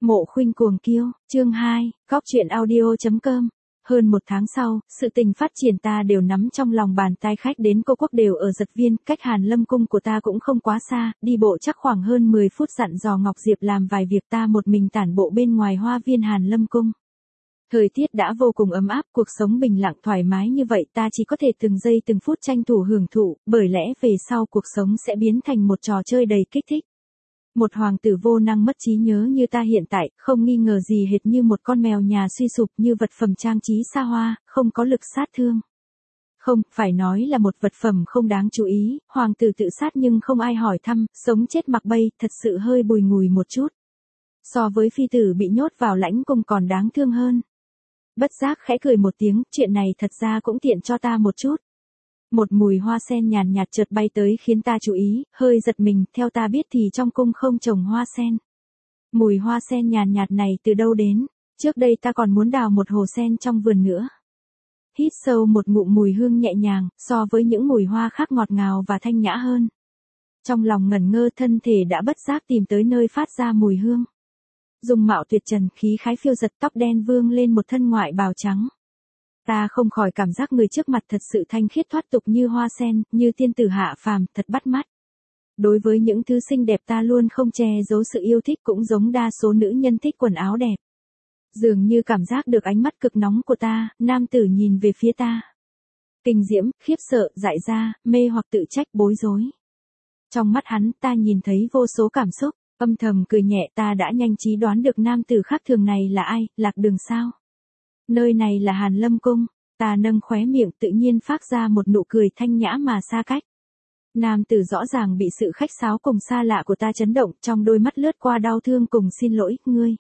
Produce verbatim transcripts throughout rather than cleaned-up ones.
Mộ Khuynh Cuồng Kiêu, chương hai, góc truyện audio.com. Hơn một tháng sau, sự tình phát triển ta đều nắm trong lòng bàn tay, khách đến cô quốc đều ở Giật Viên, cách Hàn Lâm Cung của ta cũng không quá xa, đi bộ chắc khoảng hơn mười phút, dặn dò Ngọc Diệp làm vài việc, ta một mình tản bộ bên ngoài hoa viên Hàn Lâm Cung. Thời tiết đã vô cùng ấm áp, cuộc sống bình lặng thoải mái như vậy ta chỉ có thể từng giây từng phút tranh thủ hưởng thụ, bởi lẽ về sau cuộc sống sẽ biến thành một trò chơi đầy kích thích. Một hoàng tử vô năng mất trí nhớ như ta hiện tại, không nghi ngờ gì hệt như một con mèo nhà suy sụp, như vật phẩm trang trí xa hoa, không có lực sát thương. Không, phải nói là một vật phẩm không đáng chú ý, hoàng tử tự sát nhưng không ai hỏi thăm, sống chết mặc bay, thật sự hơi bùi ngùi một chút. So với phi tử bị nhốt vào lãnh cung còn đáng thương hơn. Bất giác khẽ cười một tiếng, chuyện này thật ra cũng tiện cho ta một chút. Một mùi hoa sen nhàn nhạt chợt bay tới khiến ta chú ý, hơi giật mình, theo ta biết thì trong cung không trồng hoa sen. Mùi hoa sen nhàn nhạt này từ đâu đến? Trước đây ta còn muốn đào một hồ sen trong vườn nữa. Hít sâu một ngụm mùi hương nhẹ nhàng, so với những mùi hoa khác ngọt ngào và thanh nhã hơn. Trong lòng ngẩn ngơ, thân thể đã bất giác tìm tới nơi phát ra mùi hương. Dung mạo tuyệt trần, khí khái phiêu giật, tóc đen vương lên một thân ngoại bào trắng. Ta không khỏi cảm giác người trước mặt thật sự thanh khiết thoát tục như hoa sen, như tiên tử hạ phàm, thật bắt mắt. Đối với những thứ xinh đẹp ta luôn không che giấu sự yêu thích, cũng giống đa số nữ nhân thích quần áo đẹp. Dường như cảm giác được ánh mắt cực nóng của ta, nam tử nhìn về phía ta. Kinh diễm, khiếp sợ, dại ra, mê hoặc, tự trách, bối rối. Trong mắt hắn ta nhìn thấy vô số cảm xúc, âm thầm cười nhẹ, ta đã nhanh trí đoán được nam tử khác thường này là ai, Lạc Đường sao? Nơi này là Hàn Lâm Cung, ta nâng khóe miệng tự nhiên phát ra một nụ cười thanh nhã mà xa cách. Nam tử rõ ràng bị sự khách sáo cùng xa lạ của ta chấn động, trong đôi mắt lướt qua đau thương cùng xin lỗi, ngươi.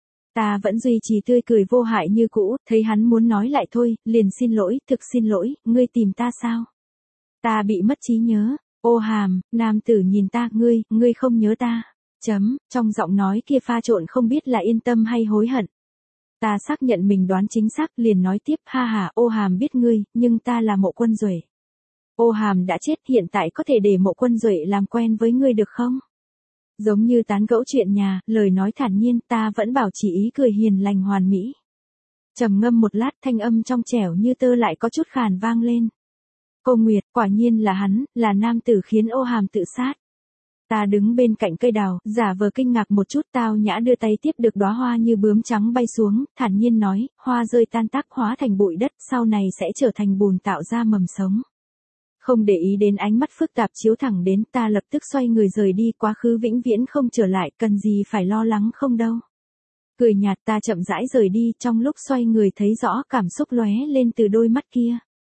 Ta vẫn duy trì tươi cười vô hại như cũ, thấy hắn muốn nói lại thôi, liền xin lỗi, thực xin lỗi, ngươi tìm ta sao? Ta bị mất trí nhớ, ô hàm, nam tử nhìn ta, ngươi, ngươi không nhớ ta, chấm, trong giọng nói kia pha trộn không biết là yên tâm hay hối hận. Ta xác nhận mình đoán chính xác, liền nói tiếp, ha ha, ô hàm biết ngươi, nhưng ta là Mộ Quân Duệ. Ô hàm đã chết, hiện tại có thể để Mộ Quân Duệ làm quen với ngươi được không? Giống như tán gẫu chuyện nhà, lời nói thản nhiên, ta vẫn bảo trì ý cười hiền lành hoàn mỹ. Trầm ngâm một lát, thanh âm trong trẻo như tơ lại có chút khàn vang lên. Cô Nguyệt, quả nhiên là hắn, là nam tử khiến ô hàm tự sát. Ta đứng bên cạnh cây đào, giả vờ kinh ngạc một chút, tao nhã đưa tay tiếp được đóa hoa như bướm trắng bay xuống, thản nhiên nói, hoa rơi tan tác hóa thành bụi đất, sau này sẽ trở thành bùn tạo ra mầm sống. Không để ý đến ánh mắt phức tạp chiếu thẳng đến, ta lập tức xoay người rời đi, quá khứ vĩnh viễn không trở lại, cần gì phải lo lắng không đâu. Cười nhạt, ta chậm rãi rời đi, trong lúc xoay người thấy rõ cảm xúc lóe lên từ đôi mắt kia.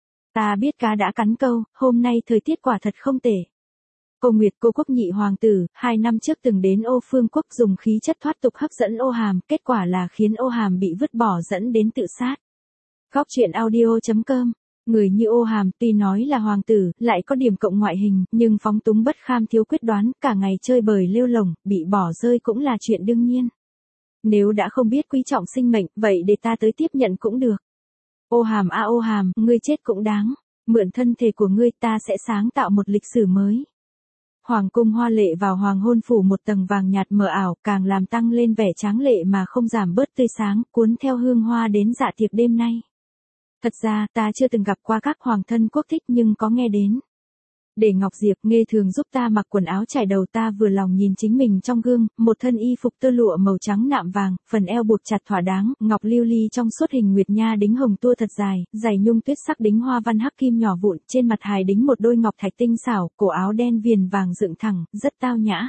Ta biết cá đã cắn câu, hôm nay thời tiết quả thật không tệ. Cô Nguyệt, cô quốc nhị hoàng tử, hai năm trước từng đến Ô Phương quốc dùng khí chất thoát tục hấp dẫn ô hàm, kết quả là khiến ô hàm bị vứt bỏ dẫn đến tự sát. Góc truyện audio.com. Người như ô hàm tuy nói là hoàng tử, lại có điểm cộng ngoại hình, nhưng phóng túng bất kham, thiếu quyết đoán, cả ngày chơi bời lêu lổng, bị bỏ rơi cũng là chuyện đương nhiên. Nếu đã không biết quý trọng sinh mệnh, vậy để ta tới tiếp nhận cũng được. Ô hàm a ô hàm, ngươi chết cũng đáng, mượn thân thể của ngươi ta sẽ sáng tạo một lịch sử mới. Hoàng cung hoa lệ vào hoàng hôn phủ một tầng vàng nhạt mờ ảo, càng làm tăng lên vẻ tráng lệ mà không giảm bớt tươi sáng, cuốn theo hương hoa đến dạ tiệc đêm nay. Thật ra, ta chưa từng gặp qua các hoàng thân quốc thích nhưng có nghe đến. Để Ngọc Diệp Nghê thường giúp ta mặc quần áo trải đầu, ta vừa lòng nhìn chính mình trong gương, một thân y phục tơ lụa màu trắng nạm vàng, phần eo buộc chặt thỏa đáng, ngọc lưu ly trong suốt hình nguyệt nha đính hồng tua thật dài, giày nhung tuyết sắc đính hoa văn hắc kim nhỏ vụn, trên mặt hài đính một đôi ngọc thạch tinh xảo, cổ áo đen viền vàng dựng thẳng, rất tao nhã.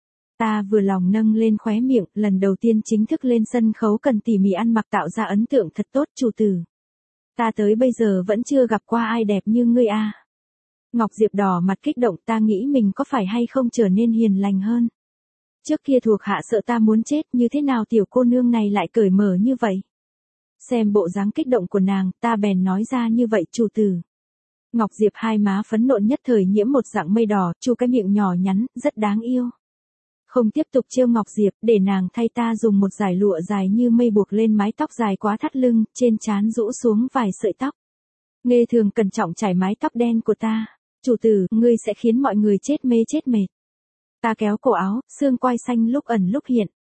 Ta vừa lòng nâng lên khóe miệng, lần đầu tiên chính thức lên sân khấu cần tỉ mỉ ăn mặc tạo ra ấn tượng thật tốt, chủ tử. Ta tới bây giờ vẫn chưa gặp qua ai đẹp như ngươi a. Ngọc Diệp đỏ mặt kích động, ta nghĩ mình có phải hay không trở nên hiền lành hơn. Trước kia thuộc hạ sợ ta muốn chết, như thế nào tiểu cô nương này lại cởi mở như vậy. Xem bộ dáng kích động của nàng, ta bèn nói ra như vậy, chủ tử. Ngọc Diệp hai má phấn nộn nhất thời nhiễm một dạng mây đỏ, chu cái miệng nhỏ nhắn, rất đáng yêu. Không tiếp tục trêu Ngọc Diệp, để nàng thay ta dùng một dải lụa dài như mây buộc lên mái tóc dài quá thắt lưng, trên trán rũ xuống vài sợi tóc. Nghê thường cẩn trọng trải mái tóc đen của ta. Chủ tử, ngươi sẽ khiến mọi người chết mê chết mệt. Ta kéo cổ áo, xương quai xanh lúc ẩn lúc hiện.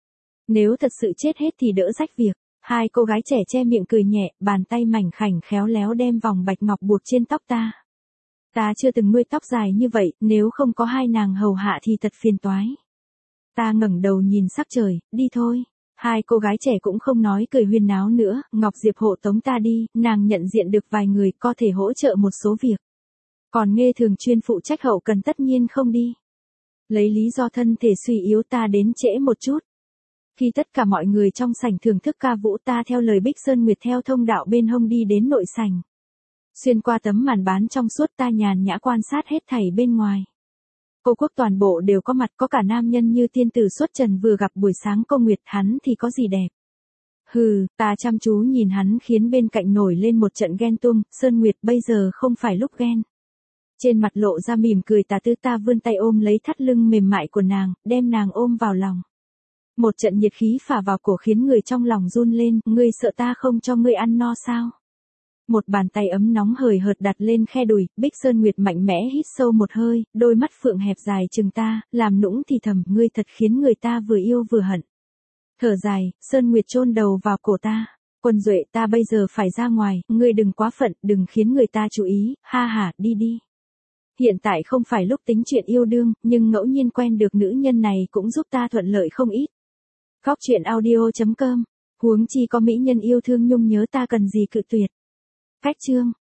Nếu thật sự chết hết thì đỡ rách việc. Hai cô gái trẻ che miệng cười nhẹ, bàn tay mảnh khảnh khéo léo đem vòng bạch ngọc buộc trên tóc ta. Ta chưa từng nuôi tóc dài như vậy, nếu không có hai nàng hầu hạ thì thật phiền toái. Ta ngẩng đầu nhìn sắc trời, đi thôi. Hai cô gái trẻ cũng không nói cười huyên náo nữa, Ngọc Diệp hộ tống ta đi, nàng nhận diện được vài người có thể hỗ trợ một số việc. Còn Nghê Thường chuyên phụ trách hậu cần tất nhiên không đi. Lấy lý do thân thể suy yếu ta đến trễ một chút. Khi tất cả mọi người trong sảnh thưởng thức ca vũ ta theo lời Bích Sơn Nguyệt theo thông đạo bên hông đi đến nội sảnh. Xuyên qua tấm màn bán trong suốt ta nhàn nhã quan sát hết thảy bên ngoài. Cô quốc toàn bộ đều có mặt, có cả nam nhân như tiên tử xuất trần vừa gặp buổi sáng cô Nguyệt, hắn thì có gì đẹp. Hừ, ta chăm chú nhìn hắn khiến bên cạnh nổi lên một trận ghen tuông, Sơn Nguyệt bây giờ không phải lúc ghen. Trên mặt lộ ra mỉm cười tà tư, ta vươn tay ôm lấy thắt lưng mềm mại của nàng, đem nàng ôm vào lòng. Một trận nhiệt khí phả vào cổ khiến người trong lòng run lên, ngươi sợ ta không cho ngươi ăn no sao? Một bàn tay ấm nóng hời hợt đặt lên khe đùi, Bích Sơn Nguyệt mạnh mẽ hít sâu một hơi, đôi mắt phượng hẹp dài chừng ta, làm nũng thì thầm, ngươi thật khiến người ta vừa yêu vừa hận. Thở dài, Sơn Nguyệt chôn đầu vào cổ ta. Quân Duệ, ta bây giờ phải ra ngoài, ngươi đừng quá phận, đừng khiến người ta chú ý, ha ha, đi đi. Hiện tại không phải lúc tính chuyện yêu đương, nhưng ngẫu nhiên quen được nữ nhân này cũng giúp ta thuận lợi không ít. Góc truyện audio chấm com. Huống chi có mỹ nhân yêu thương nhung nhớ ta cần gì cự tuyệt. Cách chương.